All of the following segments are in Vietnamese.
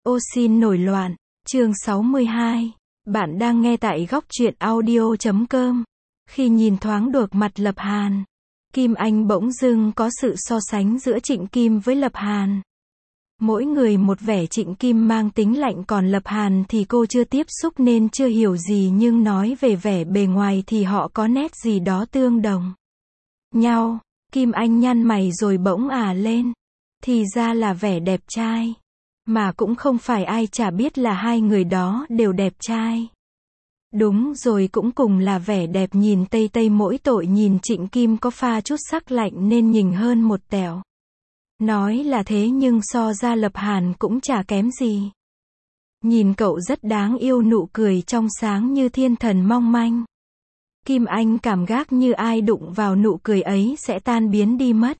Ô xin nổi loạn, chương 62. Bạn đang nghe tại góc truyện audio.com. Khi nhìn thoáng được mặt Lập Hàn, Kim Anh bỗng dưng có sự so sánh giữa Trịnh Kim với Lập Hàn. Mỗi người một vẻ. Trịnh Kim mang tính lạnh, còn Lập Hàn thì cô chưa tiếp xúc nên chưa hiểu gì, nhưng nói về vẻ bề ngoài thì họ có nét gì đó tương đồng nhau. Kim Anh nhăn mày rồi bỗng lên. Thì ra là vẻ đẹp trai. Mà cũng không phải ai chả biết là hai người đó đều đẹp trai. Đúng rồi, cũng cùng là vẻ đẹp, nhìn Tây Tây mỗi tội nhìn Trịnh Kim có pha chút sắc lạnh nên nhỉnh hơn một tẹo. Nói là thế nhưng so ra Lập Hàn cũng chả kém gì. Nhìn cậu rất đáng yêu, nụ cười trong sáng như thiên thần mong manh. Kim Anh cảm giác như ai đụng vào nụ cười ấy sẽ tan biến đi mất.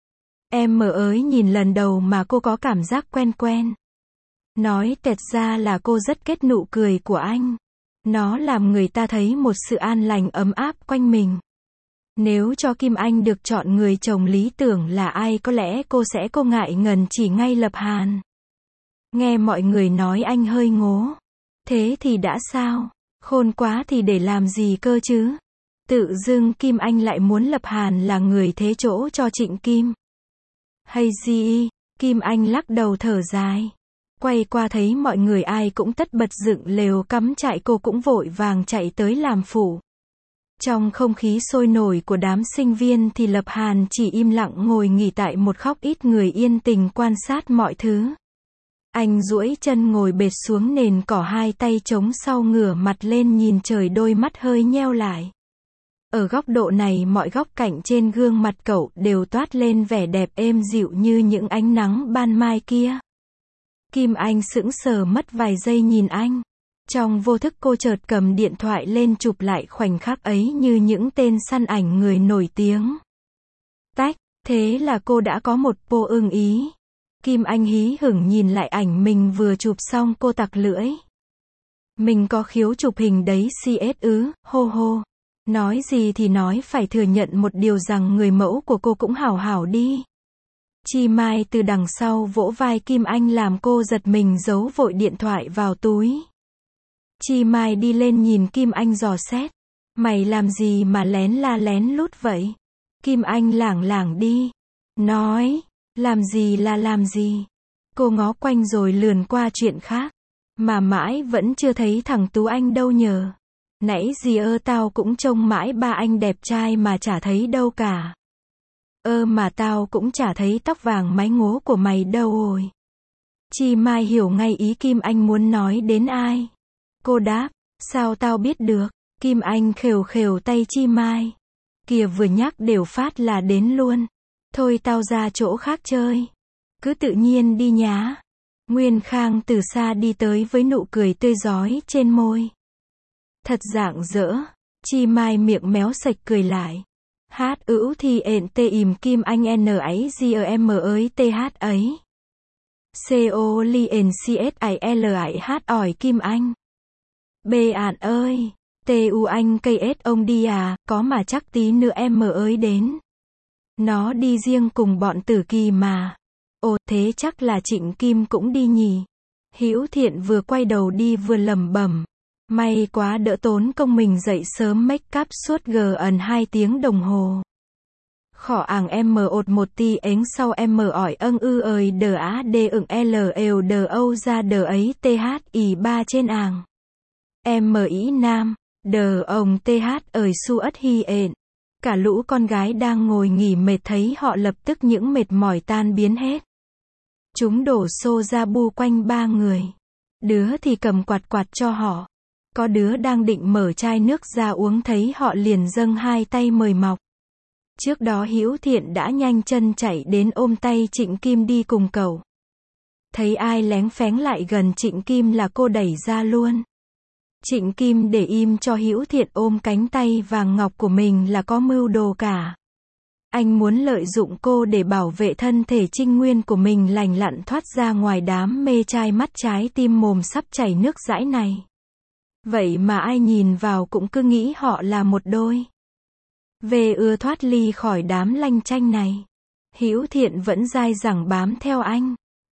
Em mờ ới, nhìn lần đầu mà cô có cảm giác quen quen. Nói tẹt ra là cô rất ghét nụ cười của anh. Nó làm người ta thấy một sự an lành ấm áp quanh mình. Nếu cho Kim Anh được chọn người chồng lý tưởng là ai, có lẽ cô sẽ ngại ngần chỉ ngay Lập Hàn. Nghe mọi người nói anh hơi ngố. Thế thì đã sao? Khôn quá thì để làm gì cơ chứ? Tự dưng Kim Anh lại muốn Lập Hàn là người thế chỗ cho Trịnh Kim. Hay gì? Kim Anh lắc đầu thở dài. Quay qua thấy mọi người ai cũng tất bật dựng lều cắm trại, cô cũng vội vàng chạy tới làm phụ. Trong không khí sôi nổi của đám sinh viên thì Lập Hàn chỉ im lặng ngồi nghỉ tại một góc, ít người, yên tình quan sát mọi thứ. Anh duỗi chân ngồi bệt xuống nền cỏ, hai tay chống sau, ngửa mặt lên nhìn trời, đôi mắt hơi nheo lại. Ở góc độ này, mọi góc cạnh trên gương mặt cậu đều toát lên vẻ đẹp êm dịu như những ánh nắng ban mai kia. Kim Anh sững sờ mất vài giây nhìn anh. Trong vô thức cô chợt cầm điện thoại lên chụp lại khoảnh khắc ấy như những tên săn ảnh người nổi tiếng. Tách, thế là cô đã có một pô ưng ý. Kim Anh hí hửng nhìn lại ảnh mình vừa chụp xong, cô tặc lưỡi. Mình có khiếu chụp hình đấy CS ứ, hô hô. Nói gì thì nói, phải thừa nhận một điều rằng người mẫu của cô cũng hảo hảo đi. Chi Mai từ đằng sau vỗ vai Kim Anh làm cô giật mình, giấu vội điện thoại vào túi. Chi Mai đi lên nhìn Kim Anh dò xét. Mày làm gì mà lén la lén lút vậy? Kim Anh lảng lảng đi. Nói, làm gì là làm gì? Cô ngó quanh rồi lườn qua chuyện khác. Mà mãi vẫn chưa thấy thằng Tú Anh đâu nhờ. Nãy gì tao cũng trông mãi ba anh đẹp trai mà chả thấy đâu cả. Mà tao cũng chả thấy tóc vàng mái ngố của mày đâu rồi. Chi Mai hiểu ngay ý Kim Anh muốn nói đến ai. Cô đáp, sao tao biết được? Kim Anh khều khều tay Chi Mai. Kìa, vừa nhắc đều phát là đến luôn. Thôi tao ra chỗ khác chơi. Cứ tự nhiên đi nhá. Nguyên Khang từ xa đi tới với nụ cười tươi rói trên môi. Thật rạng rỡ. Chi Mai miệng méo sạch cười lại. Hát ữu thì ện tê ìm Kim Anh n ấy g m ới th ấy. Co li n cs i l i h ỏi Kim Anh. Bê ạn ơi. Tu anh cây ết ông đi à, có mà chắc tí nữa em ới đến. Nó đi riêng cùng bọn Tử Kỳ mà. Ồ, thế chắc là Trịnh Kim cũng đi nhỉ. Hữu Thiện vừa quay đầu đi vừa lẩm bẩm. May quá, đỡ tốn công mình dậy sớm make up suốt gần 2 tiếng đồng hồ. Khỏ ảng em ột một tí ếng sau em ỏi ơi đờ á đê l ều đờ âu ra đờ ấy thi 3 trên ảng. Em ý nam, đờ ông th ơi su ất hi ện. Cả lũ con gái đang ngồi nghỉ mệt thấy họ lập tức những mệt mỏi tan biến hết. Chúng đổ xô ra bu quanh ba người. Đứa thì cầm quạt quạt cho họ. Có đứa đang định mở chai nước ra uống, thấy họ liền dâng hai tay mời mọc. Trước đó Hữu Thiện đã nhanh chân chạy đến ôm tay Trịnh Kim đi cùng cậu. Thấy ai léng phéng lại gần Trịnh Kim là cô đẩy ra luôn. Trịnh Kim để im cho Hữu Thiện ôm cánh tay vàng ngọc của mình là có mưu đồ cả. Anh muốn lợi dụng cô để bảo vệ thân thể trinh nguyên của mình lành lặn thoát ra ngoài đám mê trai mắt trái tim mồm sắp chảy nước dãi này. Vậy mà ai nhìn vào cũng cứ nghĩ họ là một đôi. Về ưa thoát ly khỏi đám lanh chanh này. Hữu Thiện vẫn dai dẳng bám theo anh.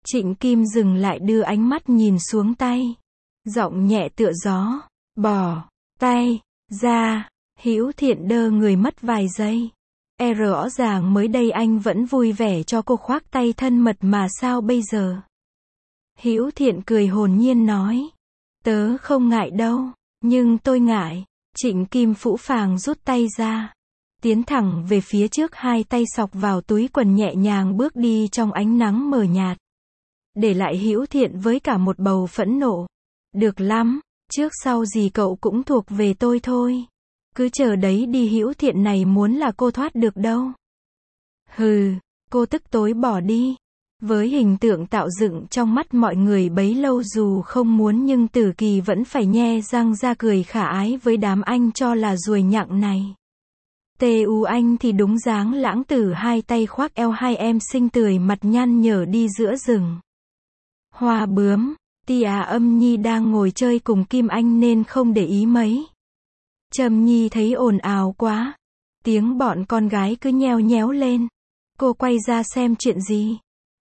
Trịnh Kim dừng lại đưa ánh mắt nhìn xuống tay. Giọng nhẹ tựa gió. Bỏ tay ra. Hữu Thiện đơ người mất vài giây. Rõ ràng mới đây anh vẫn vui vẻ cho cô khoác tay thân mật mà sao bây giờ? Hữu Thiện cười hồn nhiên nói. Tớ không ngại đâu, nhưng tôi ngại. Trịnh Kim phũ phàng rút tay ra. Tiến thẳng về phía trước, hai tay xọc vào túi quần nhẹ nhàng bước đi trong ánh nắng mờ nhạt. Để lại Hữu Thiện với cả một bầu phẫn nộ. Được lắm, trước sau gì cậu cũng thuộc về tôi thôi. Cứ chờ đấy đi, Hữu Thiện này muốn là cô thoát được đâu. Hừ, cô tức tối bỏ đi. Với hình tượng tạo dựng trong mắt mọi người bấy lâu, dù không muốn nhưng Tử Kỳ vẫn phải nhe răng ra cười khả ái với đám anh cho là ruồi nhặng này. TU anh thì đúng dáng lãng tử, hai tay khoác eo hai em xinh tươi mặt nhăn nhở đi giữa rừng. Hoa Bướm, Tia Âm Nhi đang ngồi chơi cùng Kim Anh nên không để ý mấy. Trầm Nhi thấy ồn ào quá. Tiếng bọn con gái cứ nheo nhéo lên. Cô quay ra xem chuyện gì.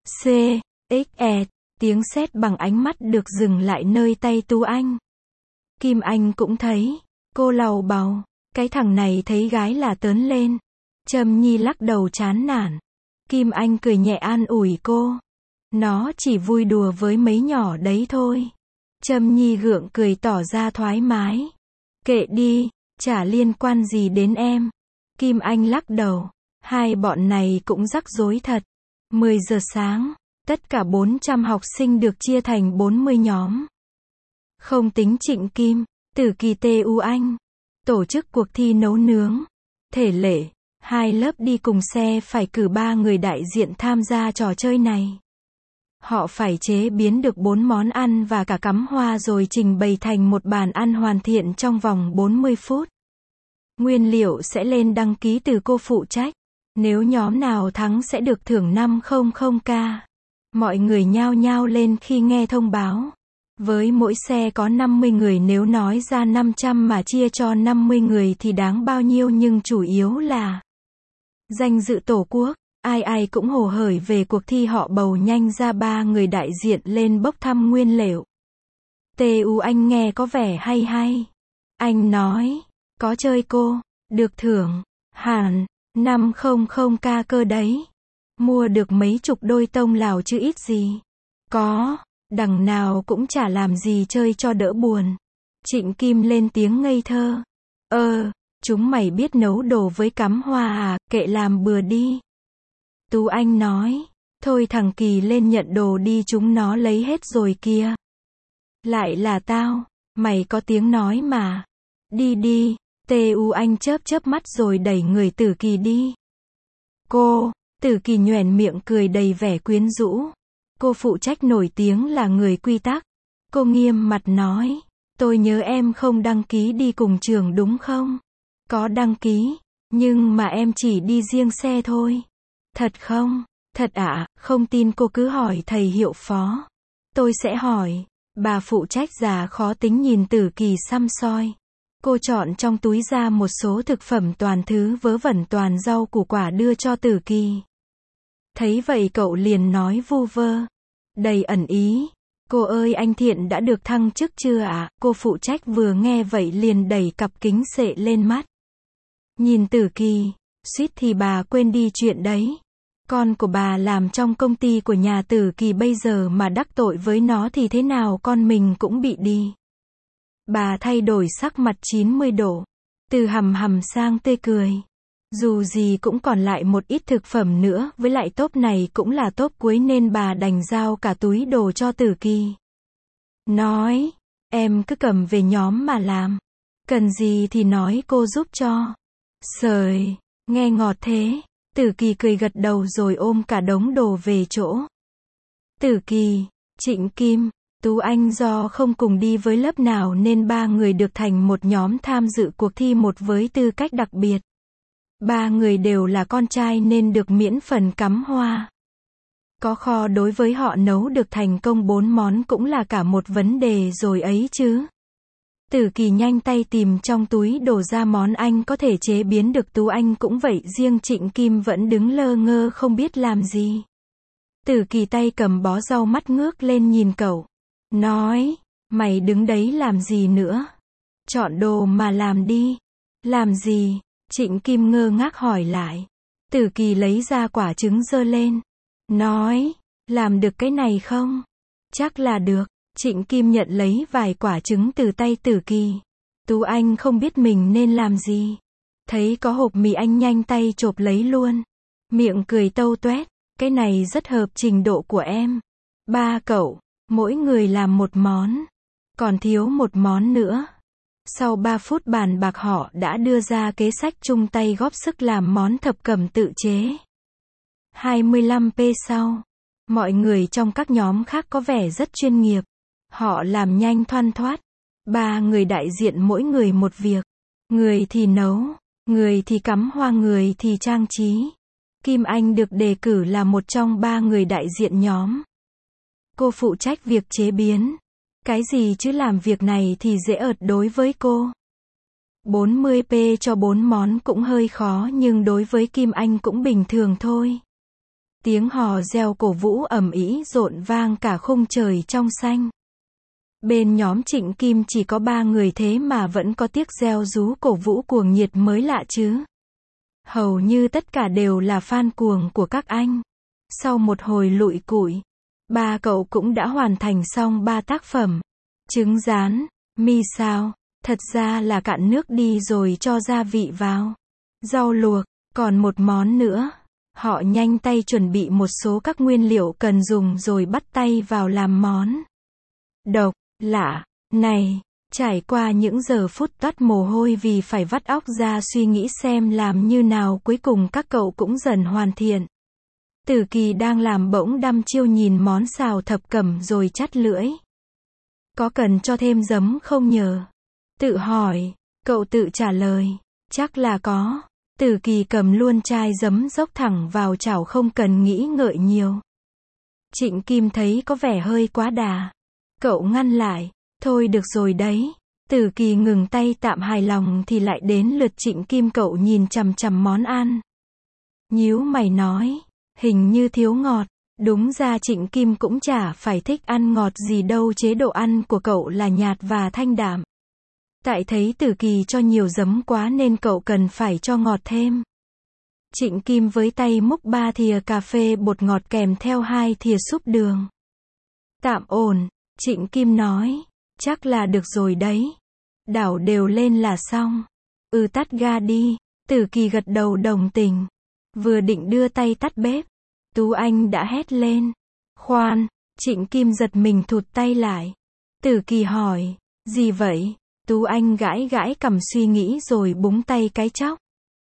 Tiếng sét bằng ánh mắt được dừng lại nơi tay Tú Anh. Kim Anh cũng thấy. Cô lầu bầu. Cái thằng này thấy gái là tớn lên. Trầm Nhi lắc đầu chán nản. Kim Anh cười nhẹ an ủi cô. Nó chỉ vui đùa với mấy nhỏ đấy thôi. Trầm Nhi gượng cười tỏ ra thoải mái. Kệ đi, chả liên quan gì đến em. Kim Anh lắc đầu. Hai bọn này cũng rắc rối thật. 10 giờ sáng, tất cả 400 học sinh được chia thành 40 nhóm. Không tính Trịnh Kim, Tử Kỳ, TU Anh. Tổ chức cuộc thi nấu nướng. Thể lệ, hai lớp đi cùng xe phải cử 3 người đại diện tham gia trò chơi này. Họ phải chế biến được 4 món ăn và cả cắm hoa rồi trình bày thành một bàn ăn hoàn thiện trong vòng 40 phút. Nguyên liệu sẽ lên đăng ký từ cô phụ trách. Nếu nhóm nào thắng sẽ được thưởng 500k. Mọi người nhao nhao lên khi nghe thông báo. Với mỗi xe có 50 người, nếu nói ra 500 mà chia cho 50 người thì đáng bao nhiêu, nhưng chủ yếu là danh dự Tổ quốc. Ai ai cũng hồ hởi về cuộc thi, họ bầu nhanh ra 3 người đại diện lên bốc thăm nguyên liệu. TU Anh nghe có vẻ hay hay. Anh nói, có chơi cô, được thưởng, hẳn, 500k cơ đấy. Mua được mấy chục đôi tông Lào chứ ít gì. Có, đằng nào cũng chả làm gì chơi cho đỡ buồn. Trịnh Kim lên tiếng ngây thơ. Chúng mày biết nấu đồ với cắm hoa à, kệ làm bừa đi. Tú Anh nói, thôi thằng Kỳ lên nhận đồ đi, chúng nó lấy hết rồi kìa. Lại là tao, mày có tiếng nói mà. Đi đi. TU Anh chớp mắt rồi đẩy người Tử Kỳ đi. Cô, Tử Kỳ nhoẻn miệng cười đầy vẻ quyến rũ. Cô phụ trách nổi tiếng là người quy tắc. Cô nghiêm mặt nói, tôi nhớ em không đăng ký đi cùng trường đúng không? Có đăng ký, nhưng mà em chỉ đi riêng xe thôi. Thật không? Thật ạ, không tin cô cứ hỏi thầy hiệu phó. Tôi sẽ hỏi. Bà phụ trách già khó tính nhìn Tử Kỳ săm soi. Cô chọn trong túi ra một số thực phẩm toàn thứ vớ vẩn, toàn rau củ quả đưa cho Tử Kỳ. Thấy vậy cậu liền nói vu vơ, đầy ẩn ý. Cô ơi, anh Thiện đã được thăng chức chưa ạ? Cô phụ trách vừa nghe vậy liền đẩy cặp kính xệ lên mắt. Nhìn Tử Kỳ, suýt thì bà quên đi chuyện đấy. Con của bà làm trong công ty của nhà Tử Kỳ, bây giờ mà đắc tội với nó thì thế nào con mình cũng bị đi. Bà thay đổi sắc mặt 90 độ. Từ hầm hầm sang tươi cười. Dù gì cũng còn lại một ít thực phẩm nữa, với lại tốp này cũng là tốp cuối nên bà đành giao cả túi đồ cho Tử Kỳ. Nói, em cứ cầm về nhóm mà làm. Cần gì thì nói cô giúp cho. Sời, nghe ngọt thế. Tử Kỳ cười gật đầu rồi ôm cả đống đồ về chỗ. Tử Kỳ, Trịnh Kim, Tú Anh do không cùng đi với lớp nào nên 3 người được thành một nhóm tham dự cuộc thi một với tư cách đặc biệt. 3 người đều là con trai nên được miễn phần cắm hoa. Có kho đối với họ nấu được thành công 4 món cũng là cả một vấn đề rồi ấy chứ. Tử Kỳ nhanh tay tìm trong túi đổ ra món anh có thể chế biến được. Tú Anh cũng vậy, riêng Trịnh Kim vẫn đứng lơ ngơ không biết làm gì. Tử Kỳ tay cầm bó rau mắt ngước lên nhìn cậu. Nói, mày đứng đấy làm gì nữa? Chọn đồ mà làm đi. Làm gì? Trịnh Kim ngơ ngác hỏi lại. Tử Kỳ lấy ra quả trứng giơ lên. Nói, làm được cái này không? Chắc là được. Trịnh Kim nhận lấy vài quả trứng từ tay Tử Kỳ. Tú Anh không biết mình nên làm gì. Thấy có hộp mì anh nhanh tay chộp lấy luôn. Miệng cười tâu toét. Cái này rất hợp trình độ của em. Ba cậu, mỗi người làm một món. Còn thiếu một món nữa. Sau 3 phút bàn bạc họ đã đưa ra kế sách chung tay góp sức làm món thập cẩm tự chế. 25p sau. Mọi người trong các nhóm khác có vẻ rất chuyên nghiệp. Họ làm nhanh thoăn thoắt. 3 người đại diện mỗi người một việc. Người thì nấu, người thì cắm hoa, người thì trang trí. Kim Anh được đề cử là một trong 3 người đại diện nhóm. Cô phụ trách việc chế biến. Cái gì chứ làm việc này thì dễ ợt đối với cô. 40p cho 4 món cũng hơi khó nhưng đối với Kim Anh cũng bình thường thôi. Tiếng hò reo cổ vũ ầm ĩ rộn vang cả khung trời trong xanh. Bên nhóm Trịnh Kim chỉ có 3 người thế mà vẫn có tiếc reo rú cổ vũ cuồng nhiệt mới lạ chứ. Hầu như tất cả đều là fan cuồng của các anh. Sau một hồi lụi cụi, 3 cậu cũng đã hoàn thành xong 3 tác phẩm. Trứng rán, mì xào, thật ra là cạn nước đi rồi cho gia vị vào. Rau luộc, còn một món nữa. Họ nhanh tay chuẩn bị một số các nguyên liệu cần dùng rồi bắt tay vào làm món. Độc, lạ, này, trải qua những giờ phút toát mồ hôi vì phải vắt óc ra suy nghĩ xem làm như nào, cuối cùng các cậu cũng dần hoàn thiện. Tử Kỳ đang làm bỗng đăm chiêu nhìn món xào thập cẩm rồi chắt lưỡi. Có cần cho thêm giấm không nhờ? Tự hỏi, cậu tự trả lời, chắc là có. Tử Kỳ cầm luôn chai giấm dốc thẳng vào chảo không cần nghĩ ngợi nhiều. Trịnh Kim thấy có vẻ hơi quá đà. Cậu ngăn lại, thôi được rồi đấy. Tử Kỳ ngừng tay tạm hài lòng thì lại đến lượt Trịnh Kim, cậu nhìn chằm chằm món ăn. Nhíu mày nói, hình như thiếu ngọt. Đúng ra Trịnh Kim cũng chả phải thích ăn ngọt gì đâu, chế độ ăn của cậu là nhạt và thanh đạm. Tại thấy Tử Kỳ cho nhiều giấm quá nên cậu cần phải cho ngọt thêm. Trịnh Kim với tay múc 3 thìa cà phê bột ngọt kèm theo 2 thìa súp đường. Tạm ổn, Trịnh Kim nói, chắc là được rồi đấy. Đảo đều lên là xong. Tắt ga đi. Tử Kỳ gật đầu đồng tình. Vừa định đưa tay tắt bếp, Tú Anh đã hét lên. Khoan, Trịnh Kim giật mình thụt tay lại. Tử Kỳ hỏi, gì vậy? Tú Anh gãi gãi cằm suy nghĩ rồi búng tay cái chóc.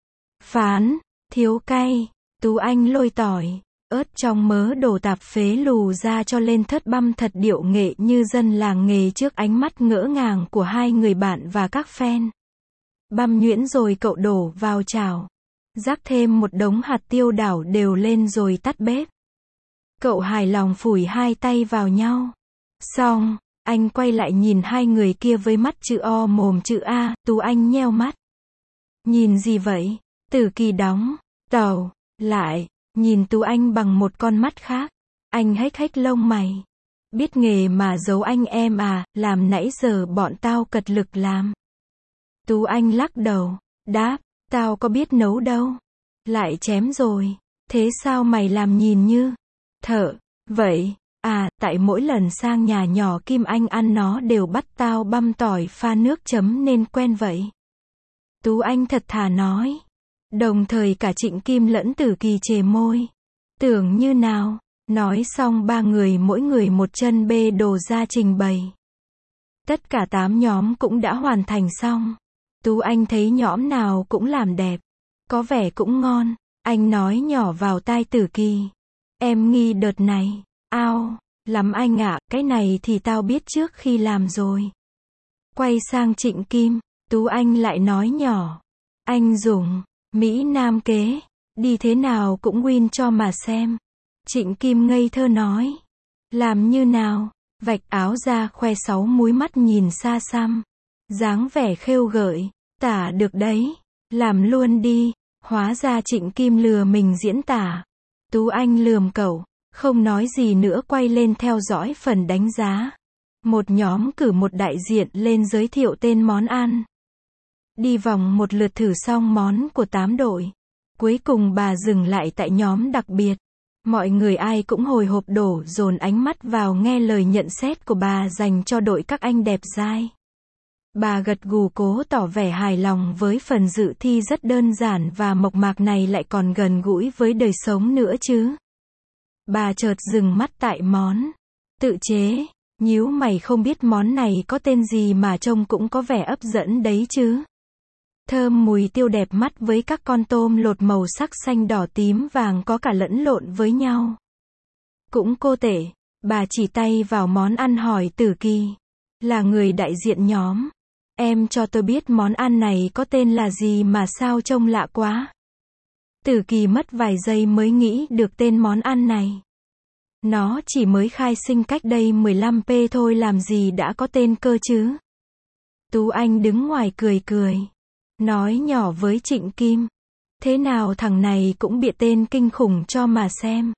Phán, thiếu cay. Tú Anh lôi tỏi, ớt trong mớ đồ tạp phế lù ra cho lên thớt băm thật điệu nghệ như dân làng nghề trước ánh mắt ngỡ ngàng của 2 người bạn và các fan. Băm nhuyễn rồi cậu đổ vào chảo. Rắc thêm một đống hạt tiêu đảo đều lên rồi tắt bếp. Cậu hài lòng phủi 2 tay vào nhau. Xong, anh quay lại nhìn 2 người kia với mắt chữ O mồm chữ A. Tú Anh nheo mắt. Nhìn gì vậy? Tử Kỳ đóng tàu lại, nhìn Tú Anh bằng một con mắt khác. Anh hếch hếch lông mày. Biết nghề mà giấu anh em à, làm nãy giờ bọn tao cật lực làm. Tú Anh lắc đầu, đáp, tao có biết nấu đâu. Lại chém rồi. Thế sao mày làm nhìn như thợ vậy? À, tại mỗi lần sang nhà nhỏ Kim Anh ăn nó đều bắt tao băm tỏi pha nước chấm nên quen vậy. Tú Anh thật thà nói. Đồng thời cả Trịnh Kim lẫn Tử Kỳ chề môi. Tưởng như nào? Nói xong 3 người mỗi người một chân bê đồ ra trình bày. Tất cả 8 nhóm cũng đã hoàn thành xong. Tú Anh thấy nhóm nào cũng làm đẹp. Có vẻ cũng ngon. Anh nói nhỏ vào tai Tử Kỳ. Em nghi đợt này. Ao, lắm anh ạ, cái này thì tao biết trước khi làm rồi. Quay sang Trịnh Kim, Tú Anh lại nói nhỏ. Anh dùng Mỹ Nam kế. Đi thế nào cũng win cho mà xem. Trịnh Kim ngây thơ nói. Làm như nào? Vạch áo ra khoe 6 múi mắt nhìn xa xăm. Dáng vẻ khêu gợi. Tả được đấy. Làm luôn đi. Hóa ra Trịnh Kim lừa mình diễn tả. Tú Anh lườm cậu. Không nói gì nữa quay lên theo dõi phần đánh giá. Một nhóm cử một đại diện lên giới thiệu tên món ăn. Đi vòng một lượt thử xong món của 8 đội. Cuối cùng bà dừng lại tại nhóm đặc biệt. Mọi người ai cũng hồi hộp đổ dồn ánh mắt vào nghe lời nhận xét của bà dành cho đội các anh đẹp dai. Bà gật gù cố tỏ vẻ hài lòng với phần dự thi rất đơn giản và mộc mạc này lại còn gần gũi với đời sống nữa chứ. Bà chợt dừng mắt tại món tự chế, nhíu mày không biết món này có tên gì mà trông cũng có vẻ hấp dẫn đấy chứ. Thơm mùi tiêu đẹp mắt với các con tôm lột màu sắc xanh đỏ tím vàng có cả lẫn lộn với nhau. Cũng cô tể, bà chỉ tay vào món ăn hỏi Tử Kỳ, là người đại diện nhóm. Em cho tôi biết món ăn này có tên là gì mà sao trông lạ quá. Tử Kỳ mất vài giây mới nghĩ được tên món ăn này. Nó chỉ mới khai sinh cách đây 15p thôi làm gì đã có tên cơ chứ. Tú Anh đứng ngoài cười cười. Nói nhỏ với Trịnh Kim. Thế nào thằng này cũng bịa tên kinh khủng cho mà xem.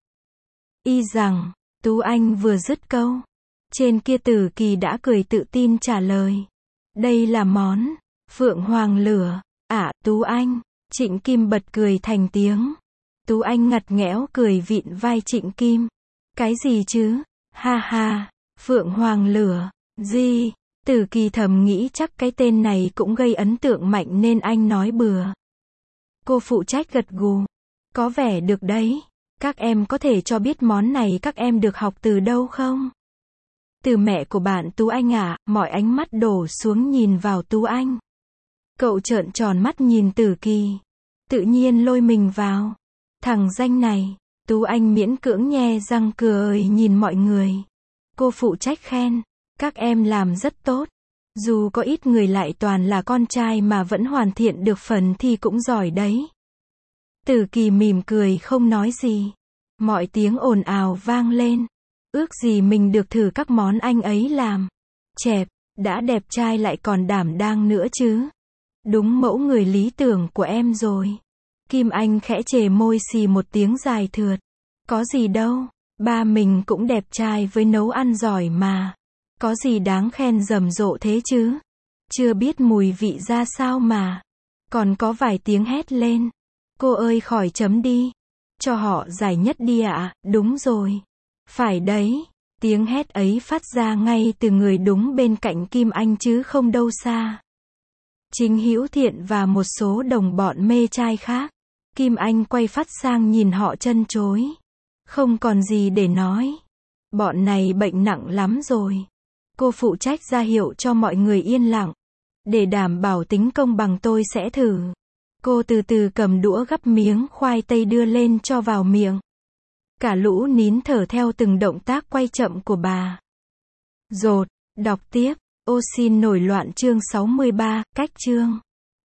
Y rằng, Tú Anh vừa dứt câu. Trên kia Tử Kỳ đã cười tự tin trả lời. Đây là món Phượng Hoàng lửa. Tú Anh. Trịnh Kim bật cười thành tiếng. Tú Anh ngặt nghẽo cười vịn vai Trịnh Kim. Cái gì chứ? Ha ha, Phượng Hoàng lửa. Gì? Tử Kỳ thầm nghĩ chắc cái tên này cũng gây ấn tượng mạnh nên anh nói bừa. Cô phụ trách gật gù. Có vẻ được đấy. Các em có thể cho biết món này các em được học từ đâu không? Từ mẹ của bạn Tú Anh ạ. Mọi ánh mắt đổ xuống nhìn vào Tú Anh. Cậu trợn tròn mắt nhìn Tử Kỳ. Tự nhiên lôi mình vào. Thằng danh này. Tú Anh miễn cưỡng nhe răng cười nhìn mọi người. Cô phụ trách khen. Các em làm rất tốt. Dù có ít người lại toàn là con trai mà vẫn hoàn thiện được phần thì cũng giỏi đấy. Tử Kỳ mỉm cười không nói gì. Mọi tiếng ồn ào vang lên. Ước gì mình được thử các món anh ấy làm. Chẹp, đã đẹp trai lại còn đảm đang nữa chứ. Đúng mẫu người lý tưởng của em rồi. Kim Anh khẽ chề môi xì một tiếng dài thượt. Có gì đâu, ba mình cũng đẹp trai với nấu ăn giỏi mà. Có gì đáng khen rầm rộ thế chứ. Chưa biết mùi vị ra sao mà. Còn có vài tiếng hét lên. Cô ơi khỏi chấm đi. Cho họ giải nhất đi ạ. Đúng rồi. Phải đấy. Tiếng hét ấy phát ra ngay từ người đúng bên cạnh Kim Anh chứ không đâu xa. Chính Hữu Thiện và một số đồng bọn mê trai khác. Kim Anh quay phát sang nhìn họ chân chối. Không còn gì để nói. Bọn này bệnh nặng lắm rồi. Cô phụ trách ra hiệu cho mọi người yên lặng. Để đảm bảo tính công bằng tôi sẽ thử. Cô từ từ cầm đũa gắp miếng khoai tây đưa lên cho vào miệng. Cả lũ nín thở theo từng động tác quay chậm của bà. Dột, đọc tiếp. Ô xin nổi loạn chương 63, cách chương.